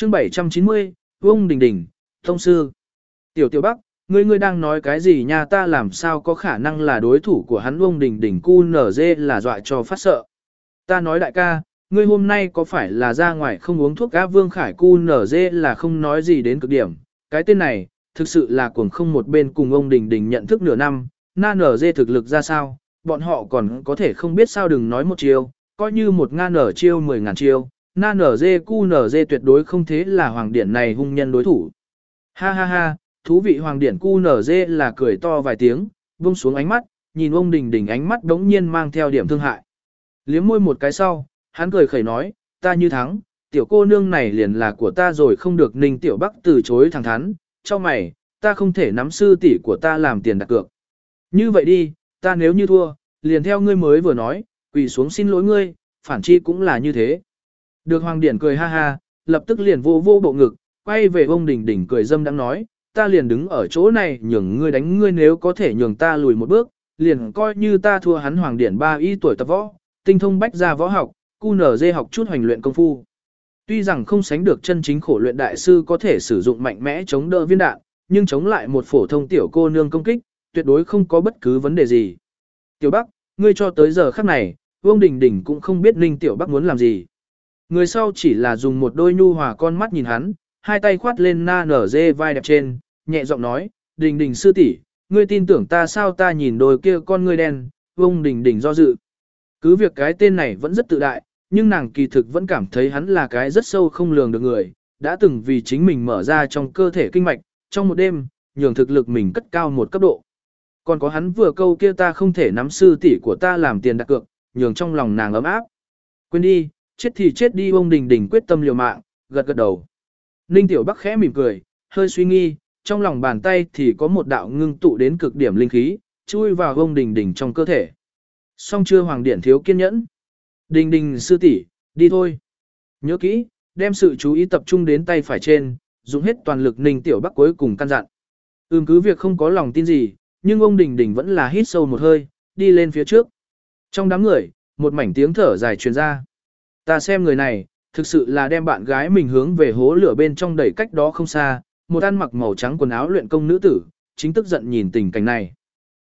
Chương 790, Vương Đình Đình, Tông Sư. Tiểu Bắc, ngươi đang nói cái gì nha, ta làm sao có khả năng là đối thủ của hắn. Vương Đình Đình QNZ là dọa cho phát sợ. Ta nói đại ca, ngươi hôm nay có phải là ra ngoài không uống thuốc á? Vương Khải QNZ là không nói gì đến cực điểm. Cái tên này, thực sự là cuồng không một bên cùng ông Đình Đình nhận thức nửa năm, NZ thực lực ra sao, bọn họ còn có thể không biết sao. Đừng nói một chiêu, coi như 1.000 chiêu 10.000 chiêu, NZ QNZ tuyệt đối không thế là Hoàng Điển này hung nhân đối thủ. Ha ha ha, thú vị. Hoàng Điển QNZ là cười to vài tiếng, buông xuống ánh mắt, nhìn ông Đình Đình, ánh mắt đống nhiên mang theo điểm thương hại. Liếm môi một cái sau, hắn cười khẩy nói, ta như thắng, tiểu cô nương này liền là của ta rồi. Không được. Ninh Tiểu Bắc từ chối thẳng thắn, cho mày, ta không thể nắm sư tỷ của ta làm tiền đặt cược. Như vậy đi, ta nếu như thua, liền theo ngươi mới vừa nói, quỳ xuống xin lỗi ngươi, phản chi cũng là như thế. Được. Hoàng Điển cười ha ha, lập tức liền vô bộ ngực, quay về ông Đình Đình cười dâm đang nói, ta liền đứng ở chỗ này nhường ngươi đánh ngươi, nếu có thể nhường ta lùi một bước, liền coi như ta thua hắn. Hoàng Điển 3 y tuổi tập võ, tinh thông bách gia võ học, QNZ học chút hoành luyện công phu. Tuy rằng không sánh được chân chính khổ luyện đại sư có thể sử dụng mạnh mẽ chống đỡ viên đạn, nhưng chống lại một phổ thông tiểu cô nương công kích, tuyệt đối không có bất cứ vấn đề gì. Tiểu Bắc, ngươi cho tới giờ khắc này, Vương Đình Đình cũng không biết Ninh Tiểu Bắc muốn làm gì. Người sau chỉ là dùng một đôi nhu hòa con mắt nhìn hắn, hai tay khoát lên NZ vai đẹp trên, nhẹ giọng nói, Đình Đình sư tỷ, ngươi tin tưởng ta sao? Ta nhìn đôi kia con ngươi đen. Vương Đình Đình do dự. Cứ việc cái tên này vẫn rất tự đại, nhưng nàng kỳ thực vẫn cảm thấy hắn là cái rất sâu không lường được người, đã từng vì chính mình mở ra trong cơ thể kinh mạch, trong một đêm, nhường thực lực mình cất cao một cấp độ. Còn có hắn vừa câu kia ta không thể nắm sư tỷ của ta làm tiền đặt cược, nhường trong lòng nàng ấm áp. Quên đi, chết thì chết đi. Ông Đình Đình quyết tâm liều mạng, gật đầu. Ninh Tiểu Bắc khẽ mỉm cười, hơi suy nghi, trong lòng bàn tay thì có một đạo ngưng tụ đến cực điểm linh khí, chui vào ông Đình Đình trong cơ thể. Xong chưa? Hoàng Điển thiếu kiên nhẫn. Đình Đình sư tỷ, đi thôi. Nhớ kỹ, đem sự chú ý tập trung đến tay phải trên, dùng hết toàn lực. Ninh Tiểu Bắc cuối cùng căn dặn. Cứ việc không có lòng tin gì, nhưng ông Đình Đình vẫn là hít sâu một hơi, đi lên phía trước. Trong đám người, một mảnh tiếng thở dài truyền ra. Ta xem người này, thực sự là đem bạn gái mình hướng về hố lửa bên trong đẩy. Cách đó không xa, một ăn mặc màu trắng quần áo luyện công nữ tử, chính tức giận nhìn tình cảnh này.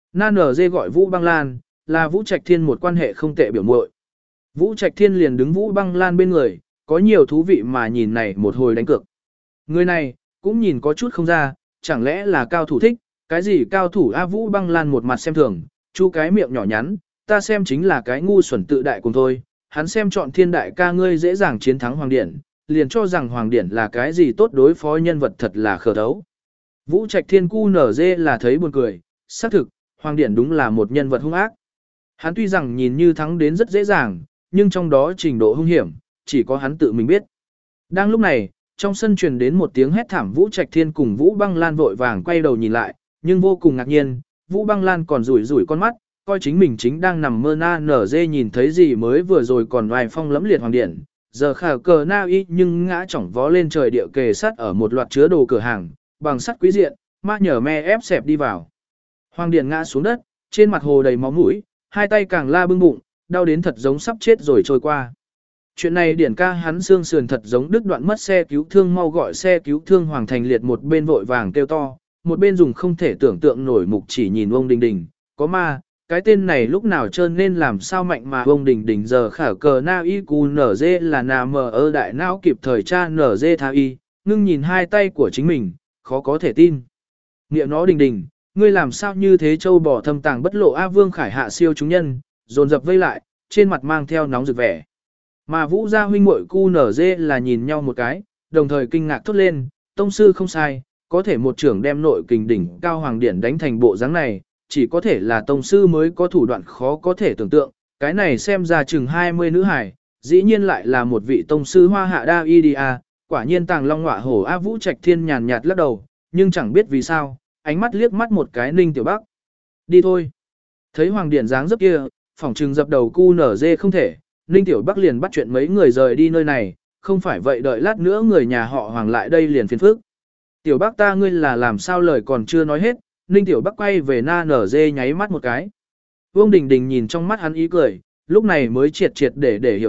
NZ gọi Vũ Băng Lan, là Vũ Trạch Thiên một quan hệ không tệ biểu muội. Vũ Trạch Thiên liền đứng Vũ Băng Lan bên người, có nhiều thú vị mà nhìn này một hồi đánh cược. Người này, cũng nhìn có chút không ra, chẳng lẽ là cao thủ thích, cái gì cao thủ a? Vũ Băng Lan một mặt xem thường, chu cái miệng nhỏ nhắn, ta xem chính là cái ngu xuẩn tự đại cùng thôi. Hắn xem chọn Thiên đại ca ngươi dễ dàng chiến thắng Hoàng Điển, liền cho rằng Hoàng Điển là cái gì tốt đối phó nhân vật, thật là khờ đấu. Vũ Trạch Thiên QNZ là thấy buồn cười, xác thực, Hoàng Điển đúng là một nhân vật hung ác. Hắn tuy rằng nhìn như thắng đến rất dễ dàng, nhưng trong đó trình độ hung hiểm, chỉ có hắn tự mình biết. Đang lúc này, trong sân truyền đến một tiếng hét thảm. Vũ Trạch Thiên cùng Vũ Băng Lan vội vàng quay đầu nhìn lại, nhưng vô cùng ngạc nhiên, Vũ Băng Lan còn rủi con mắt, coi chính mình chính đang nằm mơ. NZ nhìn thấy gì mới vừa rồi còn oai phong lẫm liệt Hoàng Điển, giờ khả cờ na y nhưng ngã chỏng vó lên trời địa kề sắt ở một loạt chứa đồ cửa hàng, bằng sắt quý diện, ma nhờ me ép xẹp đi vào. Hoàng Điển ngã xuống đất, trên mặt hồ đầy máu mũi, hai tay càng la bưng bụng, đau đến thật giống sắp chết rồi trôi qua. Chuyện này Điển ca hắn xương sườn thật giống đứt đoạn, mất xe cứu thương, mau gọi xe cứu thương. Hoàng Thành Liệt một bên vội vàng kêu to, một bên dùng không thể tưởng tượng nổi mục chỉ nhìn ông Đình Đình, có ma, cái tên này lúc nào trơn nên làm sao mạnh mà. Ông Đình Đình giờ khả cờ na y cù nở dê là nà mờ ơ đại não kịp thời tra nở dê tha y, ngưng nhìn hai tay của chính mình, khó có thể tin. Nghĩa nó Đình Đình, ngươi làm sao như thế? Châu bò thâm tàng bất lộ. A Vương Khải hạ siêu chúng nhân, dồn dập vây lại, trên mặt mang theo nóng rực vẻ. Mà Vũ gia huynh muội QNZ là nhìn nhau một cái, đồng thời kinh ngạc thốt lên, tông sư không sai, có thể một trưởng đem nội kình đỉnh cao Hoàng Điển đánh thành bộ dáng này, chỉ có thể là tông sư mới có thủ đoạn khó có thể tưởng tượng. Cái này xem ra chừng 20 nữ hải, dĩ nhiên lại là một vị tông sư hoa hạ đa y đi a, quả nhiên tàng long ngọa hổ. A Vũ Trạch Thiên nhàn nhạt lắc đầu, nhưng chẳng biết vì sao, ánh mắt liếc mắt một cái Ninh Tiểu Bắc. Đi thôi. Thấy Hoàng Điển dáng dấp kia, phỏng trừng dập đầu QNZ không thể, Ninh Tiểu Bắc liền bắt chuyện mấy người rời đi nơi này, không phải vậy đợi lát nữa người nhà họ Hoàng lại đây liền phiền phức. Tiểu Bắc ta ngươi là làm sao? Lời còn chưa nói hết, Ninh Tiểu Bắc quay về NZ nháy mắt một cái. Vương Đình Đình nhìn trong mắt hắn ý cười, lúc này mới triệt để hiểu được,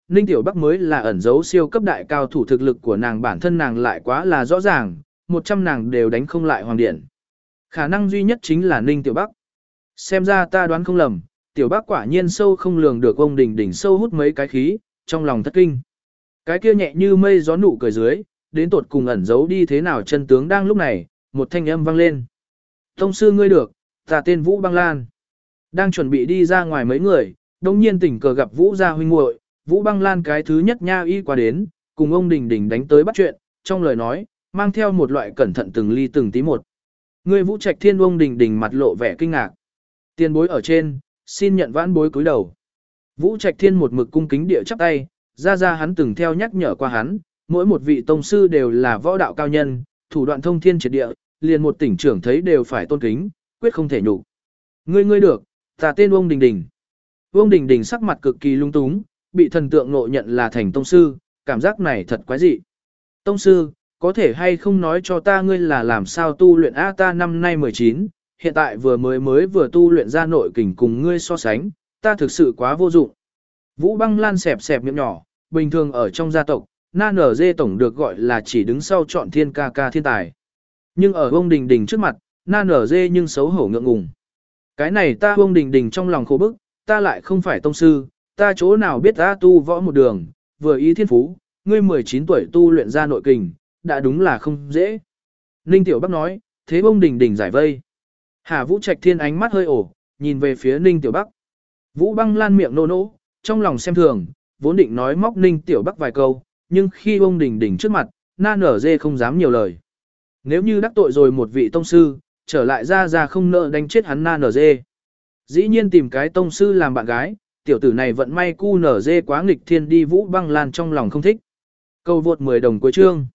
Ninh Tiểu Bắc mới là ẩn dấu siêu cấp đại cao thủ, thực lực của nàng bản thân nàng lại quá là rõ ràng, 100 nàng đều đánh không lại Hoàng Điện. Khả năng duy nhất chính là Ninh Tiểu Bắc. Xem ra ta đoán không lầm, Tiểu Bắc quả nhiên sâu không lường được, ông Đình Đình sâu hút mấy cái khí, trong lòng thất kinh. Cái kia nhẹ như mây gió nụ cười dưới, đến tột cùng ẩn giấu đi thế nào chân tướng. Đang lúc này, một thanh âm vang lên. Tông sư ngươi được, ta tên Vũ Băng Lan. Đang chuẩn bị đi ra ngoài mấy người, đồng nhiên tình cờ gặp Vũ gia huynh muội, Vũ Băng Lan cái thứ nhất nha y qua đến, cùng ông Đình Đình đánh tới bắt chuyện, trong lời nói, mang theo một loại cẩn thận từng ly từng tí một. Ngươi Vũ Trạch Thiên, ông Đình Đình mặt lộ vẻ kinh ngạc. Tiền bối ở trên, xin nhận vãn bối cúi đầu. Vũ Trạch Thiên một mực cung kính địa chắp tay, ra hắn từng theo nhắc nhở qua hắn, mỗi một vị tông sư đều là võ đạo cao nhân, thủ đoạn thông thiên triệt địa, liền một tỉnh trưởng thấy đều phải tôn kính, quyết không thể nhục. Ngươi được, ta tên Ông Đình Đình. Ông Đình Đình sắc mặt cực kỳ lung túng, bị thần tượng ngộ nhận là thành tông sư, cảm giác này thật quái dị. Tông sư, có thể hay không nói cho ta ngươi là làm sao tu luyện? Ta năm nay 19, hiện tại vừa tu luyện ra nội kình, cùng ngươi so sánh, ta thực sự quá vô dụng. Vũ Băng Lan xẹp miệng nhỏ, bình thường ở trong gia tộc, Na Nở Dê tổng được gọi là chỉ đứng sau chọn thiên ca thiên tài. Nhưng ở Ông Đình Đình trước mặt, Na Nở Dê nhưng xấu hổ ngượng ngùng. Cái này ta Ông Đình Đình trong lòng khổ bức, ta lại không phải tông sư, ta chỗ nào biết ta tu võ một đường, vừa ý thiên phú, ngươi 19 tuổi tu luyện ra nội kình, đã đúng là không dễ. Ninh Tiểu Bắc nói, thế Ông Đình Đình giải vây. Hà Vũ Trạch Thiên ánh mắt hơi ổ, nhìn về phía Ninh Tiểu Bắc. Vũ Băng Lan miệng nô nỗ, trong lòng xem thường, vốn định nói móc Ninh Tiểu Bắc vài câu, nhưng khi Ông Đình Đình trước mặt, Na Nở Dê không dám nhiều lời. Nếu như đắc tội rồi một vị tông sư, trở lại ra không nợ đánh chết hắn Na Nở Dê. Dĩ nhiên tìm cái tông sư làm bạn gái, tiểu tử này vận may cu nở dê quá nghịch thiên đi. Vũ Băng Lan trong lòng không thích. Câu vượt 10 đồng cuối chương.